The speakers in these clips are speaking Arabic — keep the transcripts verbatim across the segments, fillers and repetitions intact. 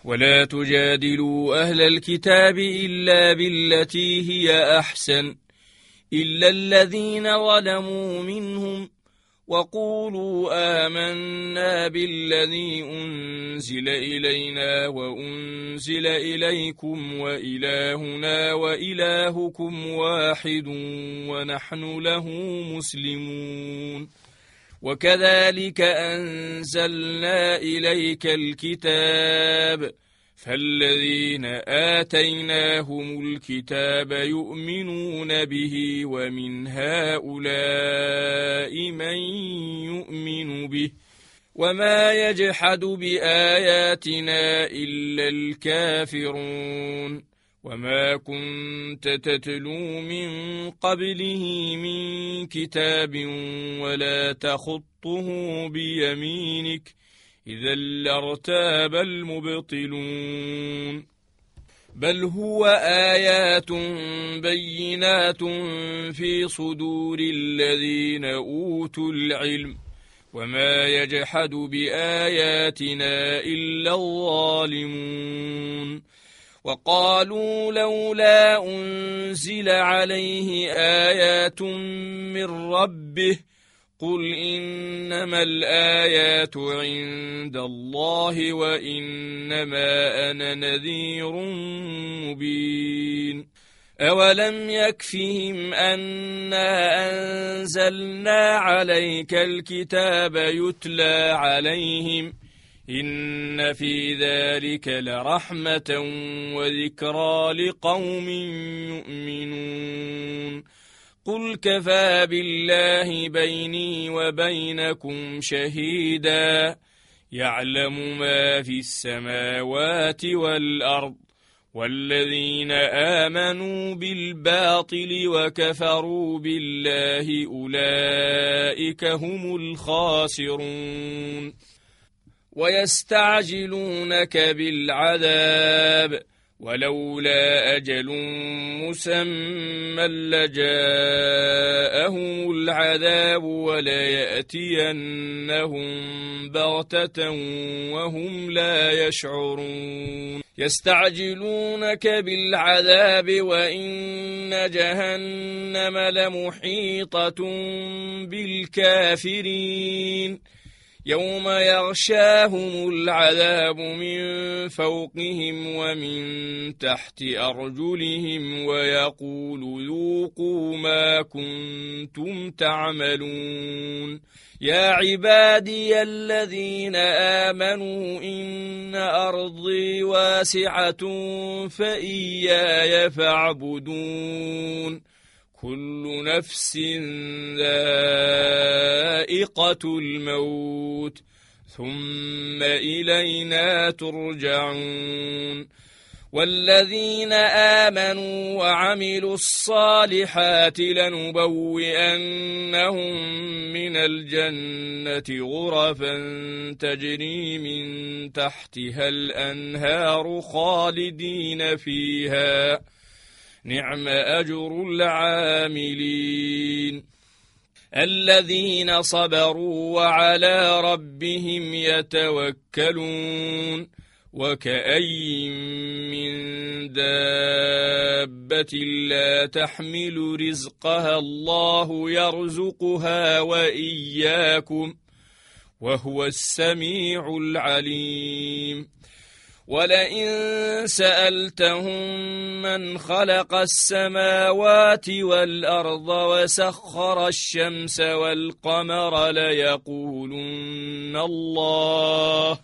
ولا تجادلوا أهل الكتاب إلا بالتي هي أحسن إلا الذين ظلموا منهم وقولوا آمنا بالذي أنزل إلينا وأنزل إليكم وإلهنا وإلهكم واحد ونحن له مسلمون وكذلك أنزلنا إليك الكتاب فالذين آتيناهم الكتاب يؤمنون به ومن هؤلاء من يؤمن به وما يجحد بآياتنا إلا الكافرون وما كنت تتلو من قبله من كتاب ولا تخطه بيمينك إذا لارتاب المبطلون بل هو آيات بينات في صدور الذين أوتوا العلم وما يجحد بآياتنا إلا الظالمون وقالوا لولا أنزل عليه آيات من ربه قل إنما الآيات عند الله وإنما أنا نذير مبين أولم يكفهم أنا أنزلنا عليك الكتاب يتلى عليهم إن في ذلك لرحمة وذكرى لقوم يؤمنون قل كفى بالله بيني وبينكم شهيدا يعلم ما في السماوات والأرض والذين آمنوا بالباطل وكفروا بالله أولئك هم الخاسرون ويستعجلونك بالعذاب ولولا أجل مسمى لجاءهم العذاب وليأتينهم بغتة وهم لا يشعرون يستعجلونك بالعذاب وإن جهنم لمحيطة بالكافرين يوم يغشاهم العذاب من فوقهم ومن تحت أرجلهم ويقول ذوقوا ما كنتم تعملون يا عبادي الذين آمنوا إن أرضي واسعة فإياي فاعبدون كل نفس ذائقة الموت ثم إلينا ترجعون والذين آمنوا وعملوا الصالحات لنبوئنهم من الجنة غرفا تجري من تحتها الأنهار خالدين فيها نعم أجر العاملين الذين صبروا وعلى ربهم يتوكلون وكأي من دابة لا تحمل رزقها الله يرزقها وإياكم وهو السميع العليم ولئن سألتهم من خلق السماوات والأرض وسخر الشمس والقمر ليقولن الله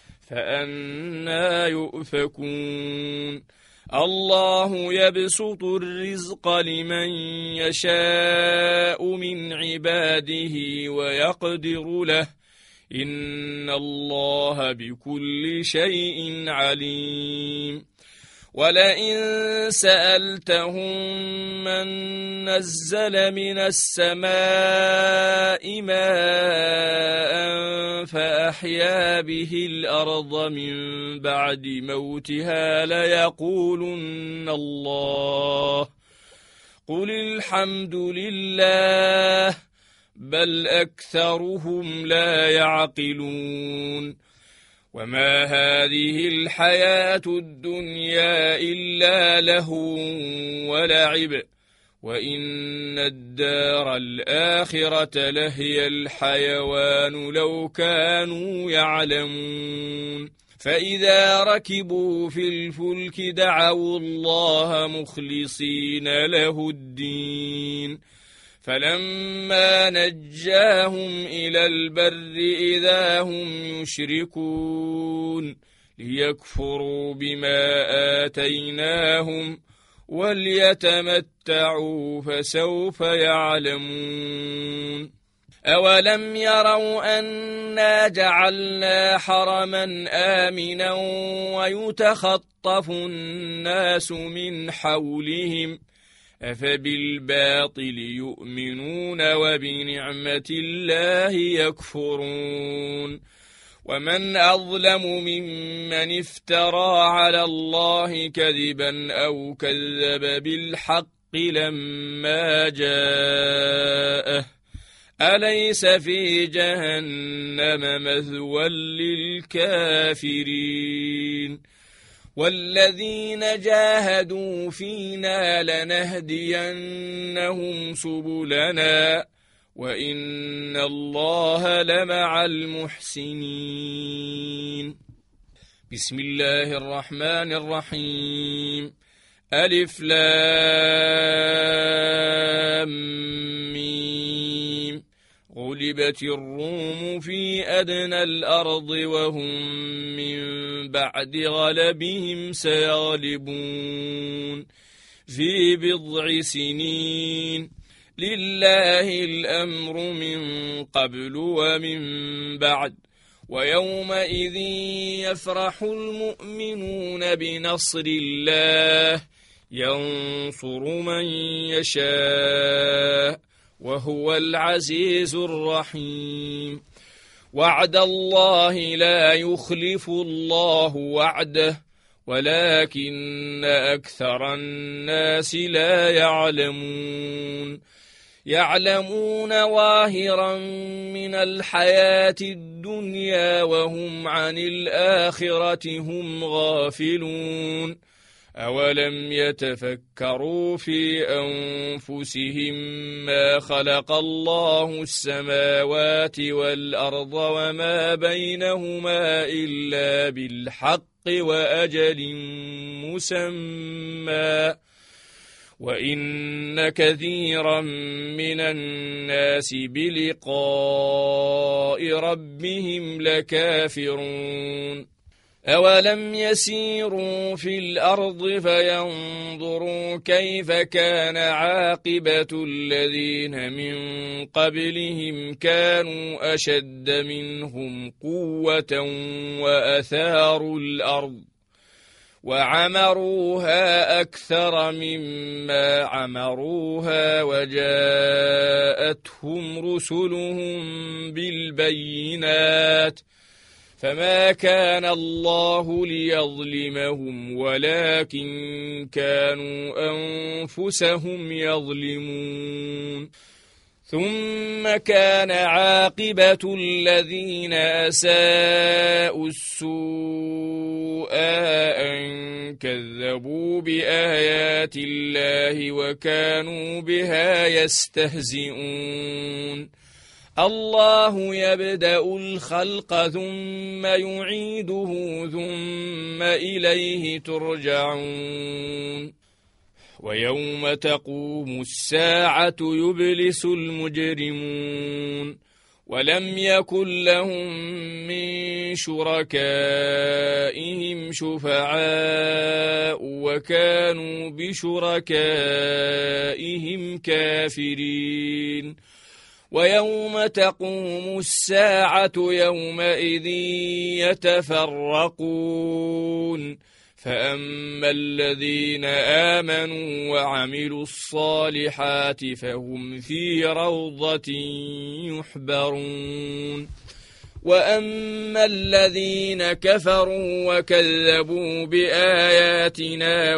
فأنى يؤفكون الله يبسط الرزق لمن يشاء من عباده ويقدر له إن الله بكل شيء عليم ولئن سألتهم من نزل من السماء ماء فأحيا به الأرض من بعد موتها ليقولن الله قل الحمد لله بل أكثرهم لا يعقلون وما هذه الحياة الدنيا إلا لهو ولعب وإن الدار الآخرة لهي الحيوان لو كانوا يعلمون فإذا ركبوا في الفلك دعوا الله مخلصين له الدين فلما نجاهم إلى البر إذا هم يشركون ليكفروا بما آتيناهم وليتمتعوا فسوف يعلمون أولم يروا أنا جعلنا حرما آمنا ويتخطف الناس من حولهم أفبالباطل يؤمنون وبنعمة الله يكفرون ومن أظلم ممن افترى على الله كذبا أو كذب بالحق لما جاءه أليس في جهنم مثوى للكافرين والذين جاهدوا فينا لنهدينهم سبلنا وإن الله لمع المحسنين بسم الله الرحمن الرحيم ألف لام ميم غلبت الروم في أدنى الأرض وهم من بعد غلبهم سيغلبون في بضع سنين لله الأمر من قبل ومن بعد ويومئذ يفرح المؤمنون بنصر الله ينصر من يشاء وهو العزيز الرحيم وعد الله لا يخلف الله وعده ولكن أكثر الناس لا يعلمون يعلمون ظاهرا من الحياة الدنيا وهم عن الآخرة هم غافلون أولم يتفكروا في أنفسهم ما خلق الله السماوات والأرض وما بينهما إلا بالحق وأجل مسمى وإن كثيرا من الناس بلقاء ربهم لكافرون أولم يسيروا في الأرض فينظروا كيف كان عاقبة الذين من قبلهم كانوا أشد منهم قوة وأثاروا الأرض وعمروها أكثر مما عمروها وجاءتهم رسلهم بالبينات فما كان الله ليظلمهم ولكن كانوا أنفسهم يظلمون ثم كان عاقبة الذين أساءوا السوء أن كذبوا بآيات الله وكانوا بها يستهزئون الله يبدأ الخلق ثم يعيده ثم إليه ترجعون ويوم تقوم الساعة يبلس المجرمون ولم يكن لهم من شركائهم شفعاء وكانوا بشركائهم كافرين ويوم تقوم الساعة يومئذ يتفرقون فأما الذين آمنوا وعملوا الصالحات فهم في روضة يحبرون وأما الذين كفروا وكذبوا بآياتنا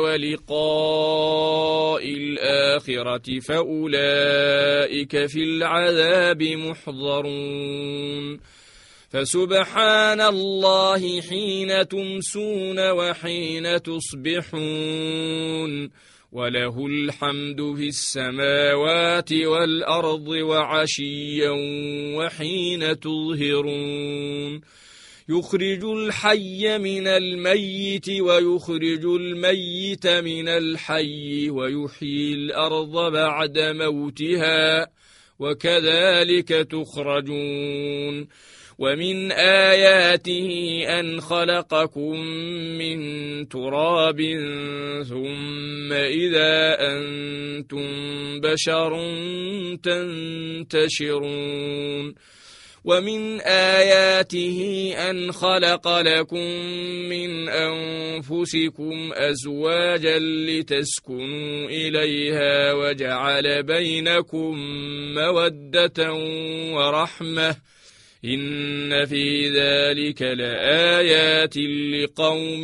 ولقاء الآخرة فأولئك في العذاب محضرون فسبحان الله حين تمسون وحين تصبحون وله الحمد في السماوات والأرض وعشيا وحين تظهرون يخرج الحي من الميت ويخرج الميت من الحي ويحيي الأرض بعد موتها وكذلك تخرجون ومن آياته أن خلقكم من تراب ثم إذا أنتم بشر تنتشرون ومن آياته أن خلق لكم من أنفسكم أزواجا لتسكنوا إليها وجعل بينكم مودة ورحمة إن في ذلك لآيات لقوم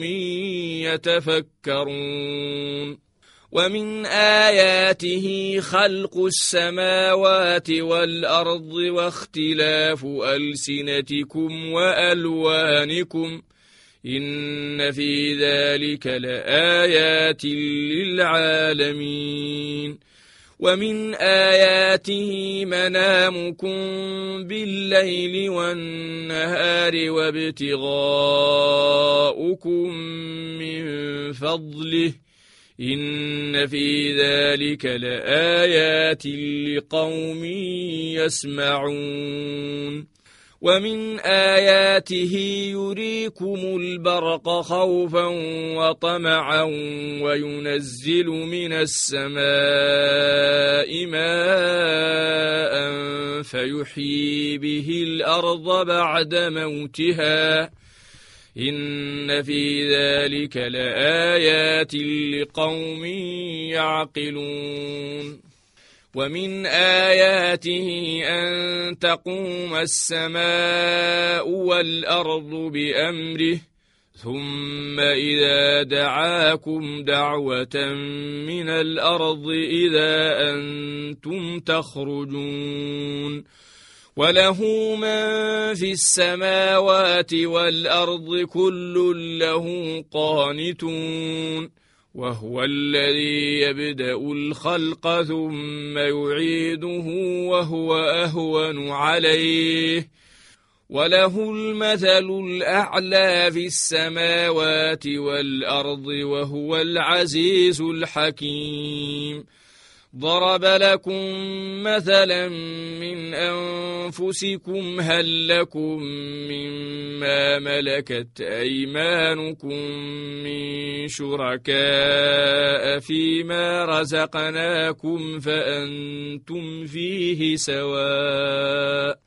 يتفكرون ومن آياته خلق السماوات والأرض واختلاف ألسنتكم وألوانكم إن في ذلك لآيات للعالمين ومن آياته منامكم بالليل والنهار وابتغاؤكم من فضله إن في ذلك لآيات لقوم يسمعون ومن آياته يريكم البرق خوفا وطمعا وينزل من السماء ماء فيحيي به الأرض بعد موتها إن في ذلك لآيات لقوم يعقلون ومن آياته أن تقوم السماء والأرض بأمره ثم إذا دعاكم دعوة من الأرض إذا أنتم تخرجون وله من في السماوات والأرض كل له قانتون وهو الذي يبدأ الخلق ثم يعيده وهو أهون عليه وله المثل الأعلى في السماوات والأرض وهو العزيز الحكيم ضرب لكم مثلا من أنفسكم هل لكم مما ملكت أيمانكم من شركاء فيما رزقناكم فأنتم فيه سواء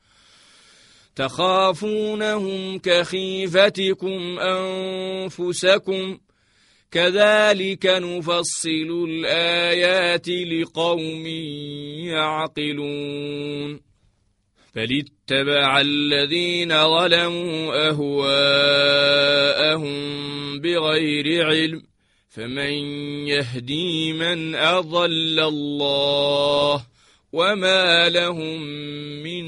تخافونهم كخيفتكم أنفسكم كذلك نفصل الآيات لقوم يعقلون بل اتبع الذين ظلموا أهواءهم بغير علم فمن يهدي من أضل الله وما لهم من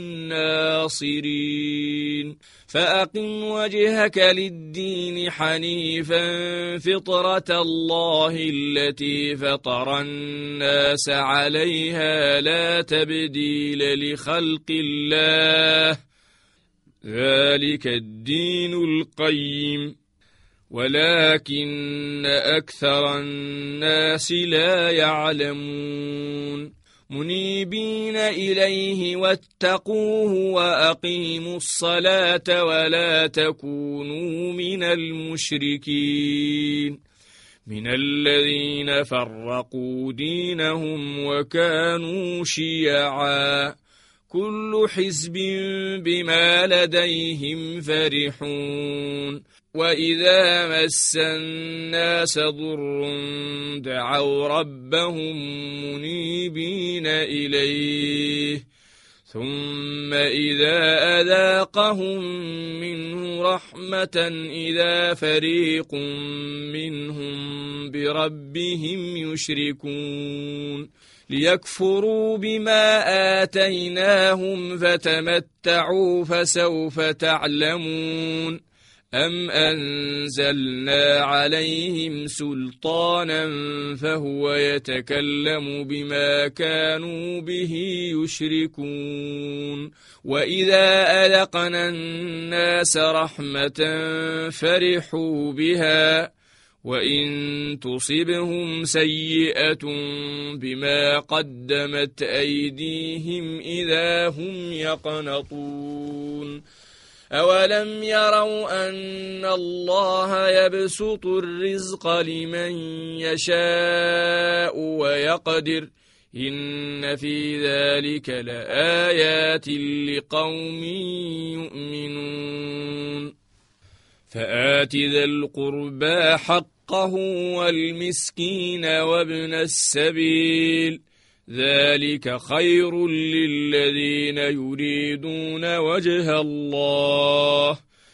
ناصرين فأقم وجهك للدين حنيفا فطرة الله التي فطر الناس عليها لا تبديل لخلق الله ذلك الدين القيم ولكن أكثر الناس لا يعلمون منيبين إليه واتقوه وأقيموا الصلاة ولا تكونوا من المشركين من الذين فرقوا دينهم وكانوا شيعا كل حزب بما لديهم فرحون وإذا مس الناس ضر دعوا ربهم منيبين إليه ثم إذا أذاقهم منه رحمة إذا فريق منهم بربهم يشركون ليكفروا بما آتيناهم فتمتعوا فسوف تعلمون أم أنزلنا عليهم سلطانا فهو يتكلم بما كانوا به يشركون وإذا أذقنا الناس رحمة فرحوا بها وإن تصبهم سيئة بما قدمت أيديهم إذا هم يقنطون أولم يروا أن الله يبسط الرزق لمن يشاء ويقدر إن في ذلك لآيات لقوم يؤمنون فآت ذا القربى حقه والمسكين وابن السبيل ذلك خير للذين يريدون وجه الله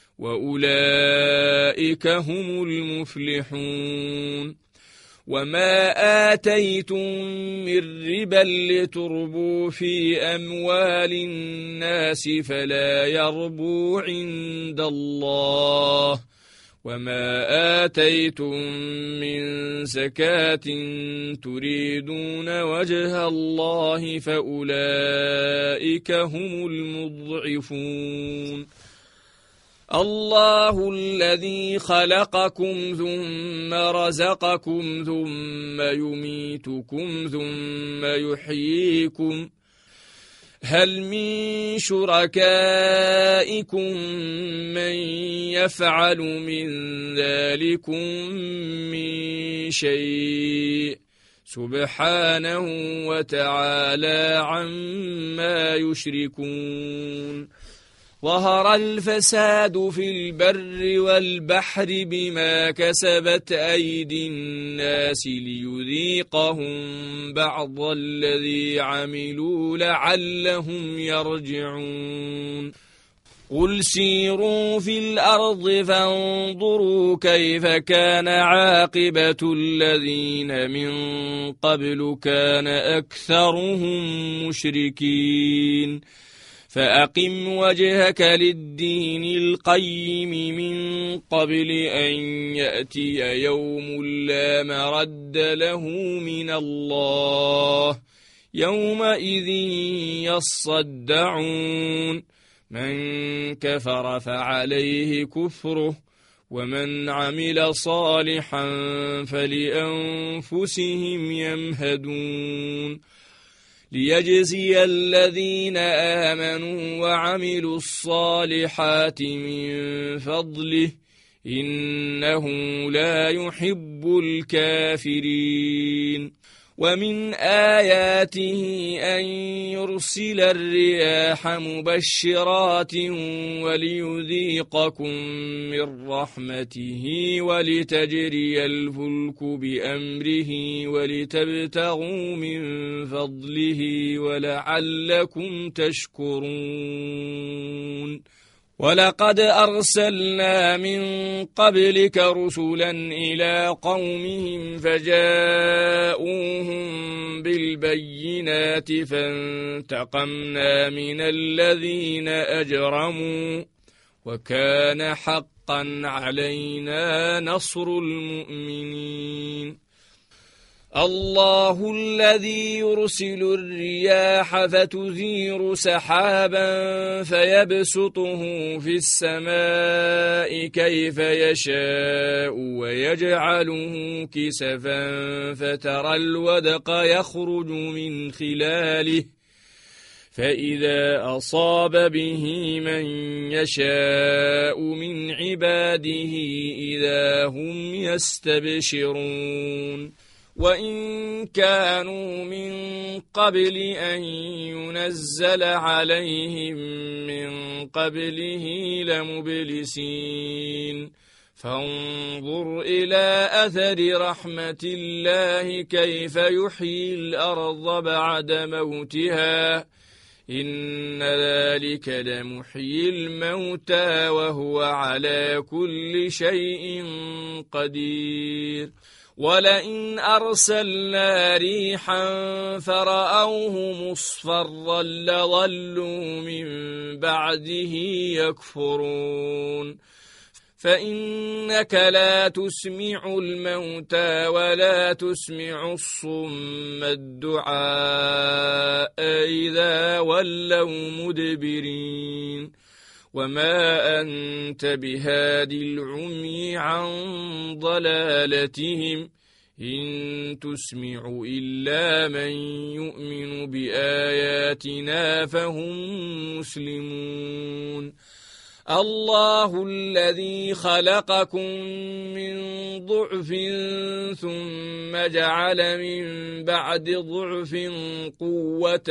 وأولئك هم المفلحون وما آتيتم من ربا لتربوا في أموال الناس فلا يربو عند الله وما آتيتم من زكاة تريدون وجه الله فأولئك هم المضعفون الله الذي خلقكم ثم رزقكم ثم يميتكم ثم يحييكم هل من شركائكم من يفعل من ذلكم من شيء سبحانه وتعالى عما يشركون ظهر الفساد في البر والبحر بما كسبت أيدي الناس ليذيقهم بعض الذي عملوا لعلهم يرجعون قل سيروا في الأرض فانظروا كيف كان عاقبة الذين من قبل كان أكثرهم مشركين فأقم وجهك للدين القيم من قبل أن يأتي يوم لا مرد له من الله يومئذ يصدعون من كفر فعليه كفره ومن عمل صالحا فلأنفسهم يمهدون ليجزي الذين آمنوا وعملوا الصالحات من فضله إنه لا يحب الكافرين ومن آياته أن يرسل الرياح مبشرات وليذيقكم من رحمته ولتجري الفلك بأمره ولتبتغوا من فضله ولعلكم تشكرون ولقد أرسلنا من قبلك رسلا إلى قومهم فجاءوهم بالبينات فانتقمنا من الذين أجرموا وكان حقا علينا نصر المؤمنين الله الذي يرسل الرياح فتثير سحابا فيبسطه في السماء كيف يشاء ويجعله كسفا فترى الودق يخرج من خلاله فإذا أصاب به من يشاء من عباده إذا هم يستبشرون وإن كانوا من قبل أن ينزل عليهم من قبله لمبلسين فانظر إلى أثر رحمة الله كيف يحيي الأرض بعد موتها إن ذلك لمحيي الموتى وهو على كل شيء قدير ولئن أرسلنا ريحا فرأوه مصفرا لظلوا من بعده يكفرون فإنك لا تسمع الموتى ولا تسمع الصم الدعاء إذا ولوا مدبرين وما أنت بهاد العمي عن ضلالتهم إن تسمع إلا من يؤمن بآياتنا فهم مسلمون الله الذي خلقكم من ضعف ثم جعل من بعد ضعف قوة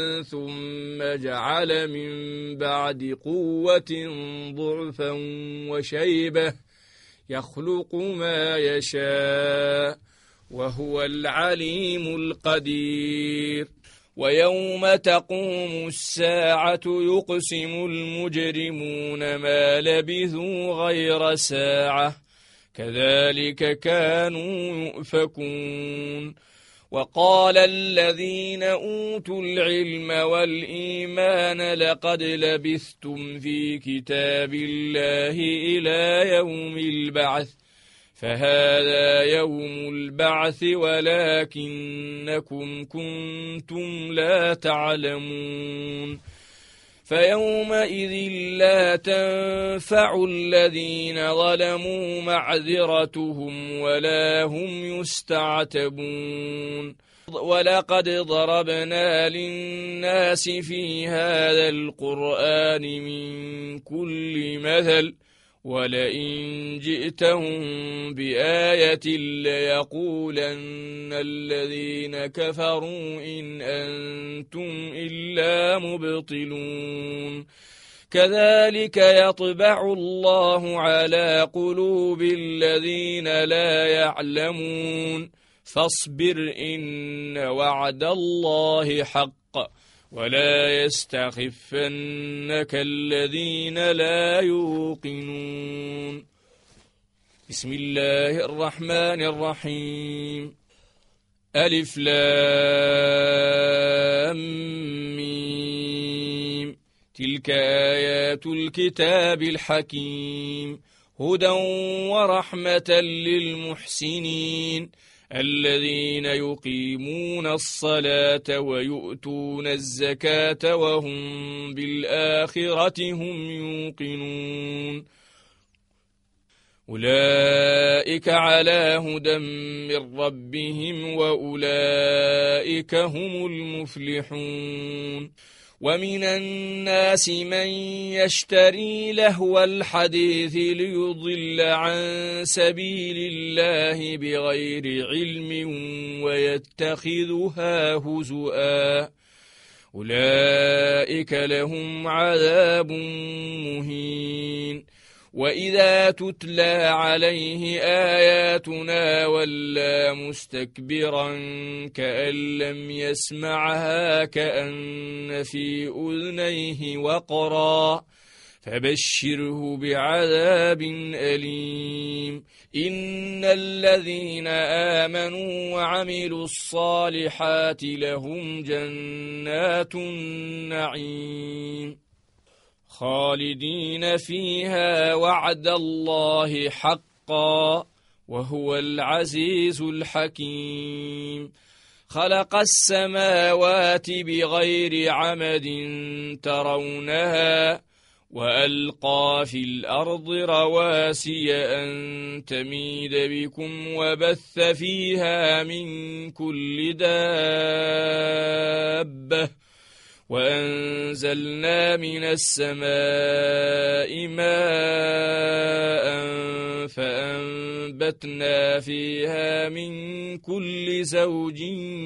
ثم جعل من بعد قوة ضعفا وشيبة يخلق ما يشاء وهو العليم القدير ويوم تقوم الساعة يقسم المجرمون ما لبثوا غير ساعة كذلك كانوا يؤفكون وقال الذين أوتوا العلم والإيمان لقد لبثتم في كتاب الله إلى يوم البعث فهذا يوم البعث ولكنكم كنتم لا تعلمون فيومئذ لا تنفع الذين ظلموا معذرتهم ولا هم يستعتبون ولقد ضربنا للناس في هذا القرآن من كل مثل ولئن جئتهم بآية ليقولن الذين كفروا إن أنتم إلا مبطلون كذلك يطبع الله على قلوب الذين لا يعلمون فاصبر إن وعد الله حق ولا يستخفنك الذين لا يوقنون بسم الله الرحمن الرحيم ألف لام ميم تلك آيات الكتاب الحكيم هدى ورحمة للمحسنين الذين يقيمون الصلاة ويؤتون الزكاة وهم بالآخرة هم يوقنون أولئك على هدى من ربهم وأولئك هم المفلحون ومن الناس من يشتري لهو الحديث ليضل عن سبيل الله بغير علم ويتخذها هزؤا أولئك لهم عذاب مهين وإذا تتلى عليه آياتنا ولى مستكبرا كأن لم يسمعها كأن في أذنيه وقرا فبشره بعذاب أليم إن الذين آمنوا وعملوا الصالحات لهم جنات النعيم خالدين فيها وعد الله حقا وهو العزيز الحكيم خلق السماوات بغير عمد ترونها وألقى في الأرض رواسي أن تميد بكم وبث فيها من كل دابة وأنزلنا من السماء ماء فأنبتنا فيها من كل زوج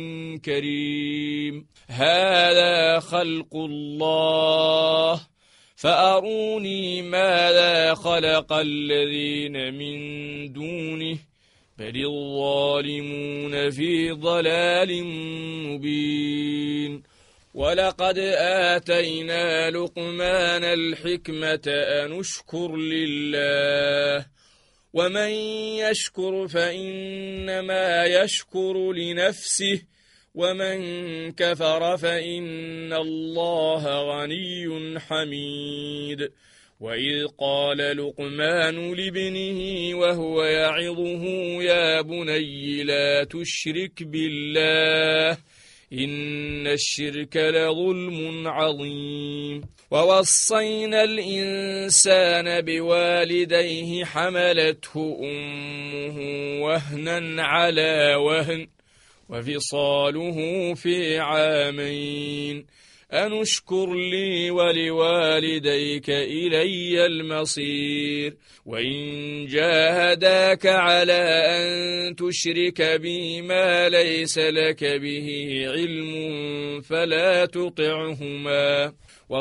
كريم هذا خلق الله فأروني ماذا خلق الذين من دونه بل الظالمون في ضلال مبين ولقد آتينا لقمان الحكمة أن اشكر لله ومن يشكر فإنما يشكر لنفسه ومن كفر فإن الله غني حميد وإذ قال لقمان لابنه وهو يعظه يا بني لا تشرك بالله إن الشرك لظلم عظيم ووصينا الإنسان بوالديه حملته أمه وهنا على وهن وفصاله في عامين أن اشكر لي ولوالديك إلي المصير وإن جاهداك على أن تشرك بي ما ليس لك به علم فلا تطعهما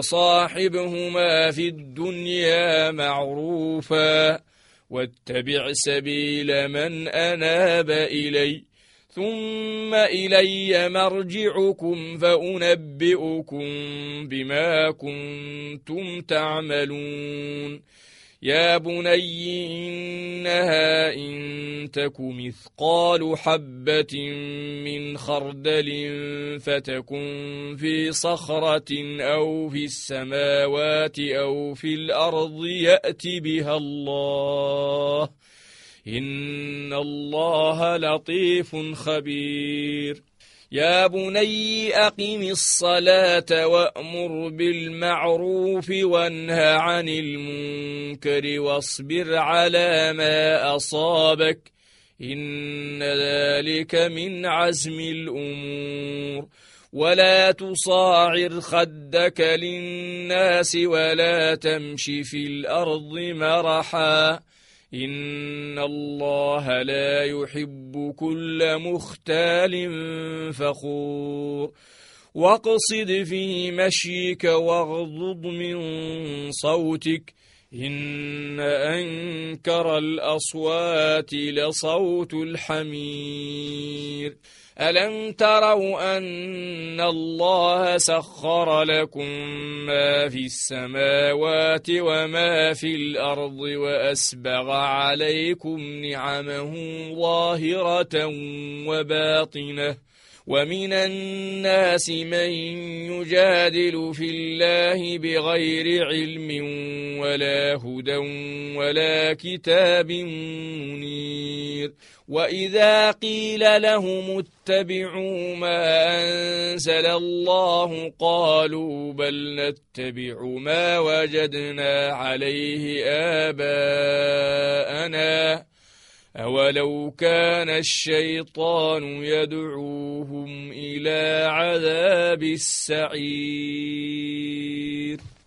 وصاحبهما في الدنيا معروفا واتبع سبيل من أناب إلي ثم إلي مرجعكم فأنبئكم بما كنتم تعملون يا بني إنها إن تك مثقال حبة من خردل فتكن في صخرة أو في السماوات أو في الأرض يأت بها الله إن الله لطيف خبير يا بني أقم الصلاة وأمر بالمعروف وانه عن المنكر واصبر على ما أصابك إن ذلك من عزم الأمور ولا تصاعر خدك للناس ولا تمش في الأرض مرحا إن الله لا يحب كل مختال فخور واقصد في مشيك واغضض من صوتك إن أنكر الأصوات لصوت الحمير ألم تروا أن الله سخر لكم ما في السماوات وما في الأرض وأسبغ عليكم نعمه ظاهرة وباطنة ومن الناس من يجادل في الله بغير علم ولا هدى ولا كتاب منير وإذا قيل لهم اتبعوا ما أنزل الله قالوا بل نتبع ما وجدنا عليه آباءنا أولو كان الشيطان يدعوهم إلى عذاب السعير